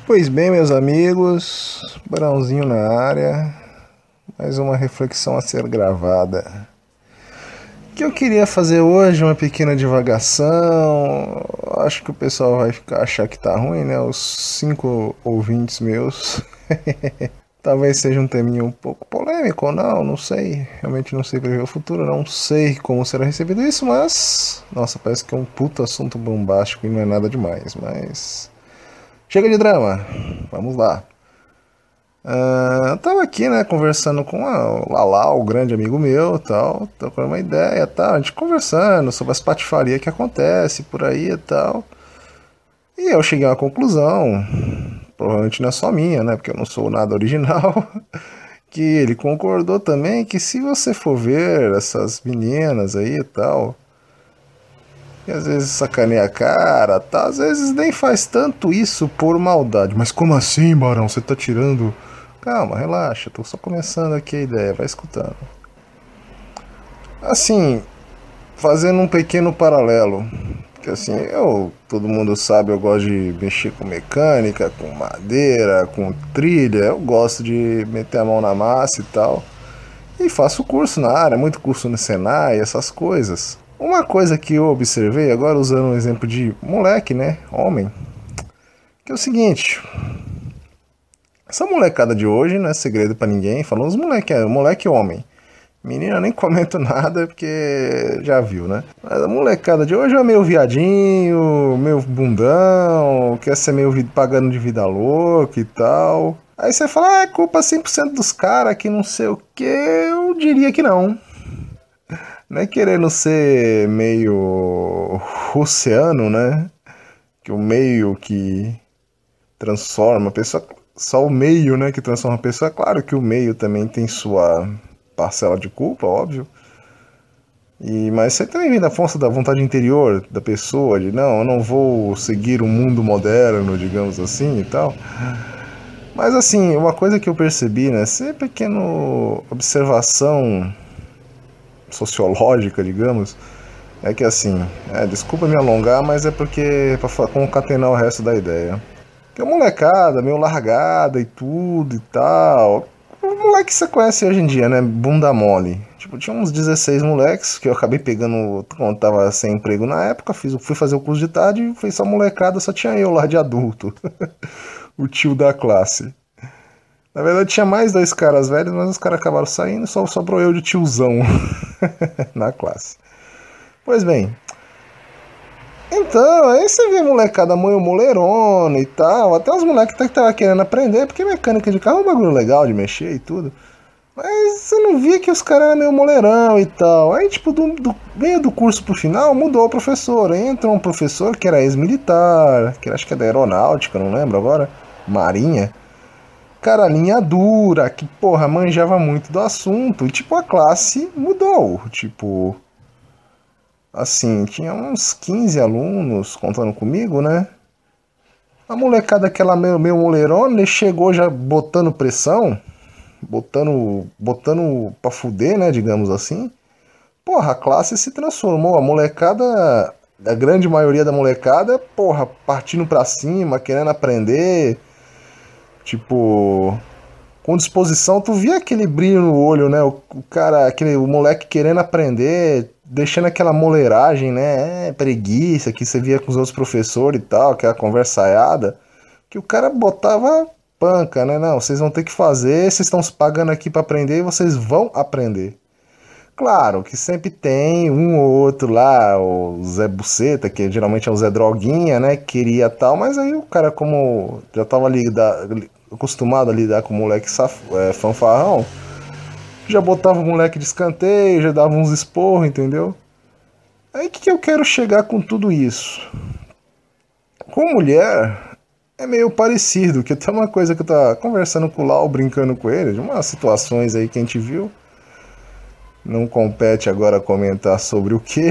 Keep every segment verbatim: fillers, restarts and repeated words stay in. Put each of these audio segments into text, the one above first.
Pois bem, meus amigos, Brãozinho na área, mais uma reflexão a ser gravada. O que eu queria fazer hoje, uma pequena divagação. Acho que o pessoal vai ficar, achar que tá ruim, né? Os cinco ouvintes meus. Talvez seja um teminho um pouco polêmico ou não, não sei. Realmente não sei prever o futuro, não sei como será recebido isso, mas... Nossa, parece que é um puto assunto bombástico e não é nada demais, mas... Chega de drama, vamos lá. Uh, eu tava aqui, né, conversando com a, o Lala, o grande amigo meu, tal, trocando uma ideia, tal, a gente conversando sobre as patifarias que acontece por aí e tal. E eu cheguei a uma conclusão, provavelmente não é só minha, né, porque eu não sou nada original, que ele concordou também que se você for ver essas meninas aí e tal, e às vezes sacaneia a cara, tá? Às vezes nem faz tanto isso por maldade. Mas como assim, Barão? Você tá tirando... Calma, relaxa, tô só começando aqui a ideia, vai escutando. Assim, fazendo um pequeno paralelo, que assim, eu, todo mundo sabe, eu gosto de mexer com mecânica, com madeira, com trilha, eu gosto de meter a mão na massa e tal. E faço curso na área, muito curso no Senai, essas coisas. Uma coisa que eu observei, agora usando um exemplo de moleque, né, homem, que é o seguinte, essa molecada de hoje não é segredo pra ninguém, falando os moleque, é moleque homem, menina nem comento nada porque já viu, né, mas a molecada de hoje é meio viadinho, meio bundão, quer ser meio pagando de vida louca e tal, aí você fala, ah, é culpa cem por cento dos caras que não sei o que, eu diria que não. Não é querendo ser meio russiano, né? Que o meio que transforma a pessoa... Só o meio, né, que transforma a pessoa. Claro que o meio também tem sua parcela de culpa, óbvio. E, mas você também vem da força da vontade interior da pessoa, de não, eu não vou seguir o mundo moderno, digamos assim, e tal. Mas assim, uma coisa que eu percebi, né, essa pequena observação sociológica, digamos, é que assim, é, desculpa me alongar, mas é porque para concatenar o resto da ideia. Que a molecada, meio largada e tudo e tal. O moleque que você conhece hoje em dia, né? Bunda mole. Tipo, tinha uns dezesseis moleques que eu acabei pegando quando tava sem emprego na época. Fiz, fui fazer o curso de tarde e fui só molecada, só tinha eu lá de adulto. O tio da classe. Na verdade tinha mais dois caras velhos, mas os caras acabaram saindo, só sobrou eu de tiozão na classe. Pois bem, então, aí você vê a molecada meio moleirona e tal, até os moleques que estavam querendo aprender, porque mecânica de carro é um bagulho legal de mexer e tudo. Mas você não via que os caras eram meio moleirão e tal. Aí, tipo, do, do meio do curso pro final, mudou o professor. Aí entrou um professor que era ex-militar, que acho que é da aeronáutica, não lembro agora, marinha. Cara, linha dura, que porra, manjava muito do assunto. E tipo, a classe mudou. Tipo, assim, tinha uns quinze alunos contando comigo, né? A molecada, aquela meio, meio moleirona, ele chegou já botando pressão, botando, botando pra fuder, né, digamos assim. Porra, a classe se transformou. A molecada, a grande maioria da molecada, porra, partindo pra cima, querendo aprender. Tipo, com disposição, tu via aquele brilho no olho, né? O, o cara, aquele o moleque querendo aprender, deixando aquela moleiragem, né? É, preguiça que você via com os outros professores e tal, aquela conversaiada, que o cara botava panca, né? Não, vocês vão ter que fazer, vocês estão se pagando aqui para aprender e vocês vão aprender. Claro que sempre tem um ou outro lá, o Zé Buceta, que geralmente é o Zé Droguinha, né? Que queria tal, mas aí o cara, como já tava ali da, acostumado a lidar com o moleque saf... é, fanfarrão, já botava o moleque de escanteio, já dava uns esporros, entendeu? Aí o que, que eu quero chegar com tudo isso? Com mulher é meio parecido, que tem uma coisa que eu tava conversando com o Lau, brincando com ele, de umas situações aí que a gente viu. Não compete agora comentar sobre o que.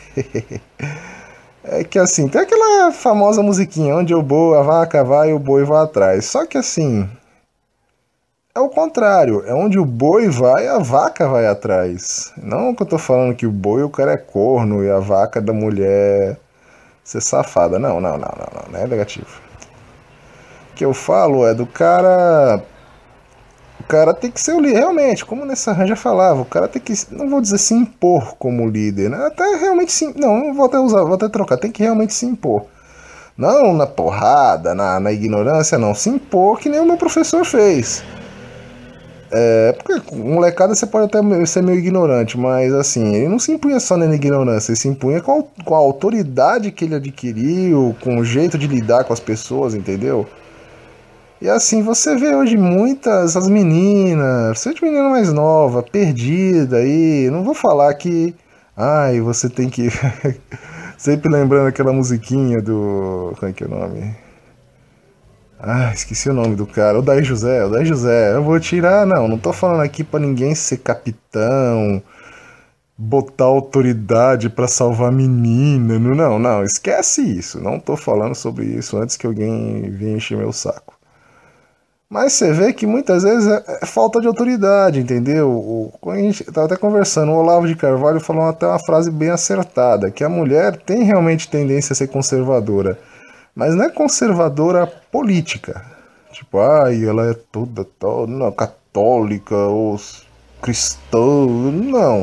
É que assim, tem aquela famosa musiquinha, onde o boi, a vaca vai e o boi vai atrás. Só que assim, é o contrário, é onde o boi vai, a vaca vai atrás. Não que eu tô falando que o boi o cara é corno e a vaca da mulher ser safada. Não, não, não, não, não, não é negativo. que eu falo é do cara. O cara tem que ser o líder, realmente, como nessa já falava, o cara tem que, não vou dizer se impor como líder, né? Até realmente sim, não, vou até usar, vou até trocar, tem que realmente se impor. Não na porrada, na, na ignorância, não, se impor que nem o meu professor fez. É, porque molecada você pode até ser meio ignorante, mas assim, ele não se impunha só na ignorância, ele se impunha com a, com a autoridade que ele adquiriu, com o jeito de lidar com as pessoas, entendeu? E assim, você vê hoje muitas as meninas, você de menina mais nova, perdida aí, não vou falar que, ai, você tem que sempre lembrando aquela musiquinha do, como é que é o nome? Ah, esqueci o nome do cara, o Daí José, o Daí José, eu vou tirar, não, não tô falando aqui pra ninguém ser capitão, botar autoridade pra salvar a menina, não, não, não, esquece isso, não tô falando sobre isso antes que alguém venha encher meu saco. Mas você vê que muitas vezes é, é falta de autoridade, entendeu? O, quando a gente estava até conversando, o Olavo de Carvalho falou até uma frase bem acertada, que a mulher tem realmente tendência a ser conservadora, mas não é conservadora política. Tipo, ai, ela é toda, toda não, católica ou cristã, não.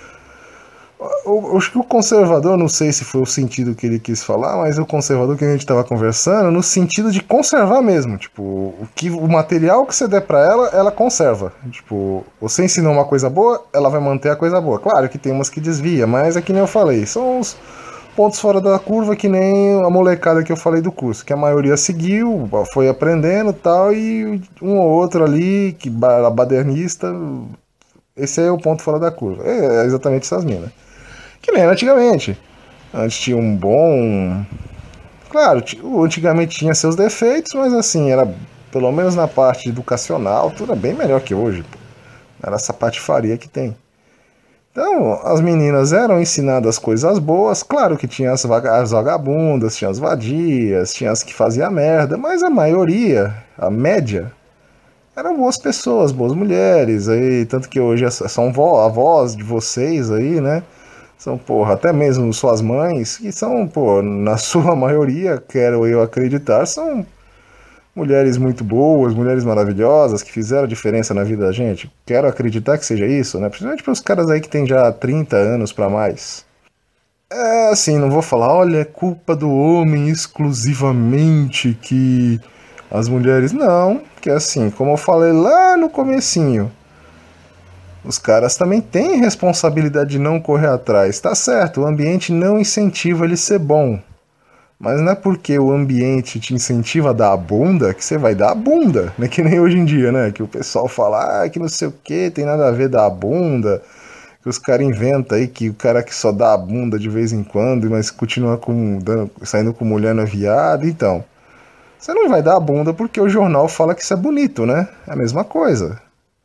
Eu acho que o conservador, não sei se foi o sentido que ele quis falar, mas o conservador que a gente estava conversando, no sentido de conservar mesmo. Tipo, o, que, o material que você der para ela, ela conserva. Tipo, você ensinou uma coisa boa, ela vai manter a coisa boa. Claro que tem umas que desvia, mas é que nem eu falei, são os pontos fora da curva, que nem a molecada que eu falei do curso, que a maioria seguiu, foi aprendendo e tal, e um ou outro ali, que badernista, esse é o ponto fora da curva. É exatamente essas minas. Que nem antigamente. Antes tinha um bom. Claro, antigamente tinha seus defeitos, mas assim, era pelo menos na parte educacional, tudo é bem melhor que hoje. Pô. Era essa patifaria que tem. Então, as meninas eram ensinadas coisas boas, claro que tinha as, vaga as vagabundas, tinha as vadias, tinha as que faziam merda, mas a maioria, a média, eram boas pessoas, boas mulheres, aí, tanto que hoje são avós de vocês aí, né? São, porra, até mesmo suas mães, que são, pô, na sua maioria, quero eu acreditar, são mulheres muito boas, mulheres maravilhosas, que fizeram diferença na vida da gente. Quero acreditar que seja isso, né? Principalmente para os caras aí que tem já trinta anos para mais. É, assim, não vou falar, olha, é culpa do homem exclusivamente que as mulheres... Não, que assim, como eu falei lá no comecinho, os caras também têm responsabilidade de não correr atrás. Tá certo, o ambiente não incentiva ele ser bom. Mas não é porque o ambiente te incentiva a dar a bunda que você vai dar a bunda. Não é que nem hoje em dia, né? Que o pessoal fala, ah, que não sei o que, tem nada a ver dar a bunda. Que os caras inventam aí que o cara que só dá a bunda de vez em quando, mas continua com, dando, saindo com mulher não é viado. Então, você não vai dar a bunda porque o jornal fala que isso é bonito, né? É a mesma coisa.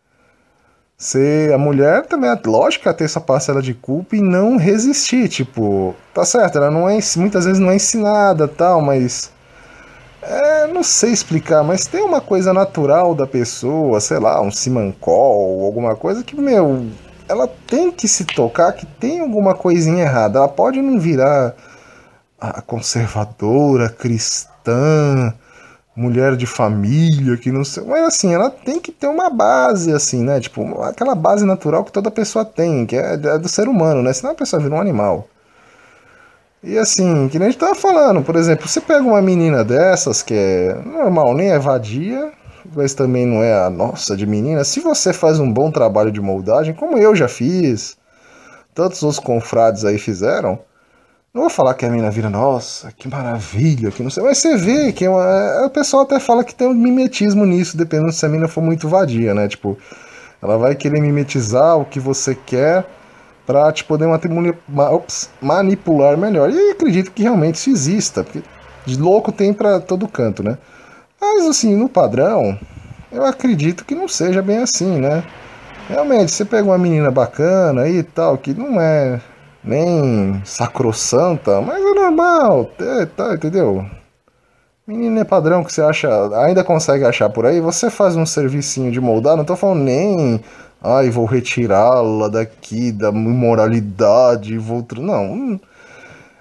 Se a mulher também, é lógico que ela tem essa parcela de culpa e não resistir, tipo, tá certo, ela não é, muitas vezes não é ensinada tal, mas é, não sei explicar, mas tem uma coisa natural da pessoa, sei lá, um simancol, alguma coisa que, meu, ela tem que se tocar que tem alguma coisinha errada, ela pode não virar a conservadora, cristã, mulher de família, que não sei, mas assim, ela tem que ter uma base, assim, né, tipo, aquela base natural que toda pessoa tem, que é, é do ser humano, né, senão a pessoa vira um animal. E assim, que nem a gente tava falando, por exemplo, você pega uma menina dessas, que é normal, nem é vadia, mas também não é a nossa de menina, se você faz um bom trabalho de moldagem, como eu já fiz, tantos os confrades aí fizeram, não vou falar que a mina vira, nossa, que maravilha, que não sei, mas você vê que é uma, o pessoal até fala que tem um mimetismo nisso, dependendo se a mina for muito vadia, né? Tipo, ela vai querer mimetizar o que você quer pra te poder manipular melhor. E eu acredito que realmente isso exista, porque de louco tem pra todo canto, né? Mas assim, no padrão, eu acredito que não seja bem assim, né? Realmente, você pega uma menina bacana aí e tal, que não é nem sacrossanta, mas é normal, é, tá, entendeu? Menina é padrão que você acha, ainda consegue achar por aí, você faz um servicinho de moldar, não tô falando nem, ai, vou retirá-la daqui da imoralidade, vou... Não,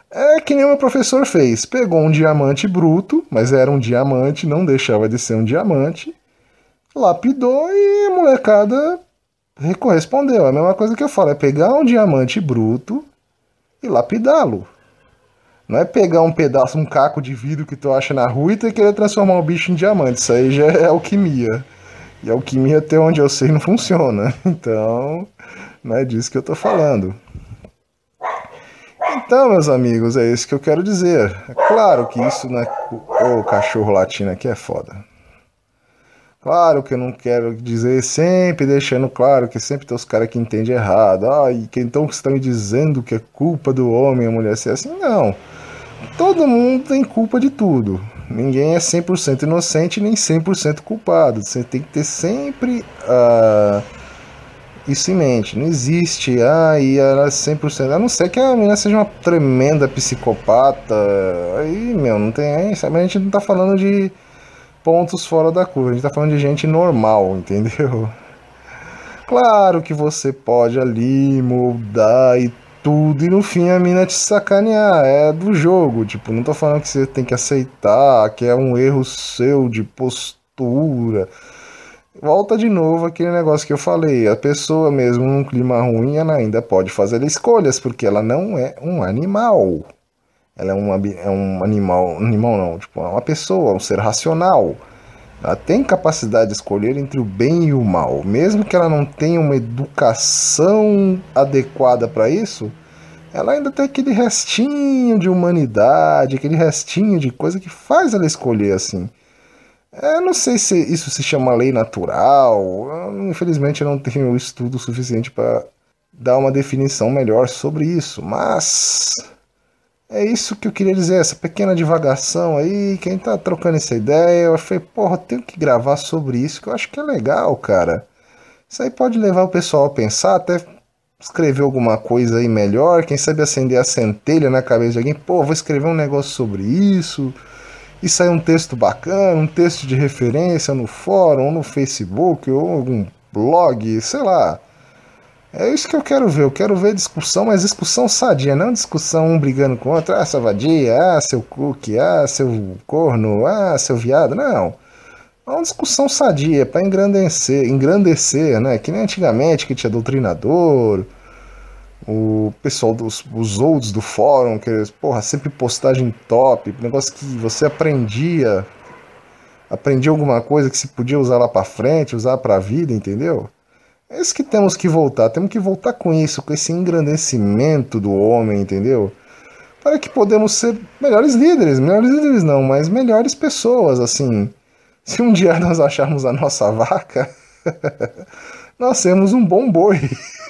É que nem o meu professor fez. Pegou um diamante bruto, mas era um diamante, não deixava de ser um diamante, lapidou e a molecada correspondeu. É a mesma coisa que eu falo, é pegar um diamante bruto e lapidá-lo. Não é pegar um pedaço, um caco de vidro que tu acha na rua e tu querer transformar o bicho em diamante. Isso aí já é alquimia. E alquimia, até onde eu sei, não funciona. Então, não é disso que eu tô falando. Então, meus amigos, é isso que eu quero dizer. É claro que isso não é... Ô, cachorro latino aqui é foda. Claro que eu não quero dizer, sempre deixando claro que sempre tem os caras que entendem errado. Ah, e que então você está me dizendo que é culpa do homem a mulher ser assim? Não. Todo mundo tem culpa de tudo. Ninguém é cem por cento inocente nem cem por cento culpado. Você tem que ter sempre uh, isso em mente. Não existe, ah, e ela é cem por cento. A não ser que a menina seja uma tremenda psicopata. Aí, meu, não tem. Aí, sabe? A gente não tá falando de pontos fora da curva. A gente tá falando de gente normal, entendeu? Claro que você pode ali moldar e tudo, e no fim a mina te sacanear, é do jogo, tipo, não tô falando que você tem que aceitar, que é um erro seu de postura. Volta de novo aquele negócio que eu falei, a pessoa mesmo num clima ruim, ela ainda pode fazer escolhas, porque ela não é um animal. Ela é, uma, é um animal, animal não, tipo, é uma pessoa, um ser racional. Ela tem capacidade de escolher entre o bem e o mal. Mesmo que ela não tenha uma educação adequada para isso, ela ainda tem aquele restinho de humanidade, aquele restinho de coisa que faz ela escolher assim. Eu não sei se isso se chama lei natural. Eu, infelizmente eu não tenho estudo suficiente para dar uma definição melhor sobre isso, mas... é isso que eu queria dizer, essa pequena divagação aí, quem tá trocando essa ideia, eu falei, porra, eu tenho que gravar sobre isso, que eu acho que é legal, cara. Isso aí pode levar o pessoal a pensar, até escrever alguma coisa aí melhor, quem sabe acender a centelha na cabeça de alguém, pô, vou escrever um negócio sobre isso, e sair um texto bacana, um texto de referência no fórum, ou no Facebook, ou algum blog, sei lá. É isso que eu quero ver, eu quero ver discussão, mas discussão sadia, não discussão um brigando com o outro, ah, sua vadia, ah, seu cookie, ah, seu corno, ah, seu viado, não. É uma discussão sadia, para engrandecer, engrandecer, né, que nem antigamente que tinha doutrinador, o pessoal dos os olds do fórum, que, porra, sempre postagem top, negócio que você aprendia, aprendia alguma coisa que se podia usar lá para frente, usar para a vida, entendeu? É isso que temos que voltar, temos que voltar com isso, com esse engrandecimento do homem, entendeu? Para que podemos ser melhores líderes, melhores líderes não, mas melhores pessoas, assim. Se um dia nós acharmos a nossa vaca, nós temos um bom boi.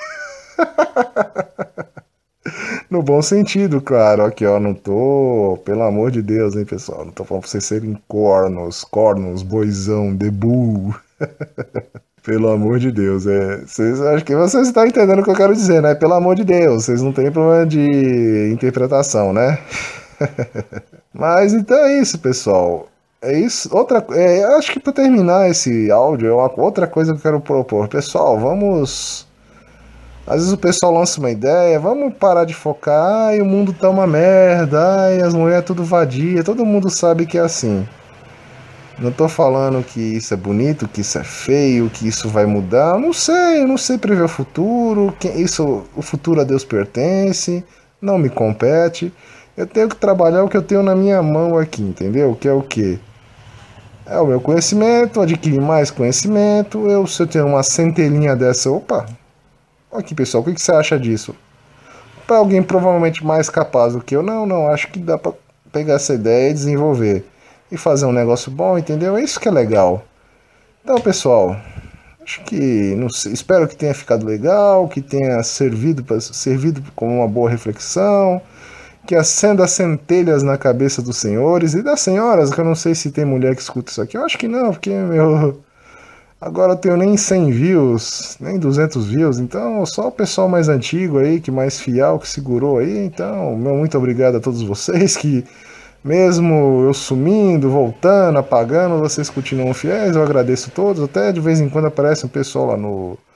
No bom sentido, claro, aqui ó, não tô, pelo amor de Deus, hein, pessoal, não tô falando pra vocês serem cornos, cornos, boizão, debu. Pelo amor de Deus, é. Vocês, acho que vocês estão entendendo o que eu quero dizer, né? Pelo amor de Deus, vocês não têm problema de interpretação, né? Mas então é isso, pessoal. É isso. Outra, é, acho que para terminar esse áudio, é uma outra coisa que eu quero propor. Pessoal, vamos. Às vezes o pessoal lança uma ideia, vamos parar de focar, ai, o mundo tá uma merda, ai, as mulheres tudo vadia, todo mundo sabe que é assim. Não tô falando que isso é bonito, que isso é feio, que isso vai mudar. Eu não sei, eu não sei prever o futuro. Que isso, o futuro a Deus pertence, não me compete. Eu tenho que trabalhar o que eu tenho na minha mão aqui, entendeu? Que é o quê? É o meu conhecimento, adquirir mais conhecimento. Eu, se eu tenho uma centelhinha dessa, opa, aqui pessoal, o que você acha disso? Para alguém provavelmente mais capaz do que eu, não, não, acho que dá para pegar essa ideia e desenvolver. E fazer um negócio bom, entendeu? É isso que é legal. Então, pessoal, acho que, não sei, espero que tenha ficado legal, que tenha servido, pra, servido como uma boa reflexão, que acenda centelhas na cabeça dos senhores e das senhoras, que eu não sei se tem mulher que escuta isso aqui. Eu acho que não, porque, meu, agora eu tenho nem cem views, nem duzentos views, então só o pessoal mais antigo aí, que mais fiel, que segurou aí. Então, meu muito obrigado a todos vocês que... mesmo eu sumindo, voltando, apagando, vocês continuam fiéis, eu agradeço a todos. Até de vez em quando aparece um pessoal lá no,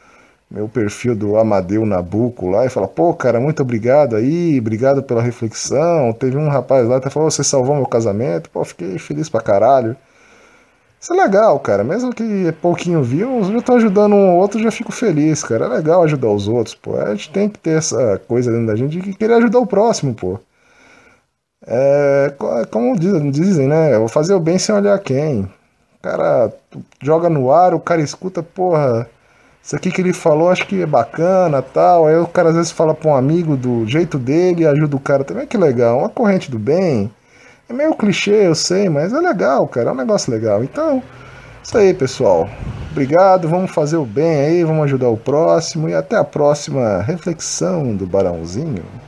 meu perfil do Amadeu Nabuco lá e fala, pô, cara, muito obrigado aí, obrigado pela reflexão. Teve um rapaz lá que falou, você salvou meu casamento. Pô, fiquei feliz pra caralho. Isso é legal, cara. Mesmo que é pouquinho views, eu tô ajudando um ou outro, já fico feliz, cara. É legal ajudar os outros, pô. A gente tem que ter essa coisa dentro da gente de querer ajudar o próximo, pô. É, como dizem, né? Eu vou fazer o bem sem olhar quem. O cara joga no ar, o cara escuta, porra, isso aqui que ele falou acho que é bacana, tal. Aí o cara às vezes fala pra um amigo do jeito dele e ajuda o cara também. Que legal, uma corrente do bem. É meio clichê, eu sei, mas é legal, cara. É um negócio legal. Então, isso aí, pessoal. Obrigado, vamos fazer o bem aí, vamos ajudar o próximo e até a próxima reflexão do Barãozinho.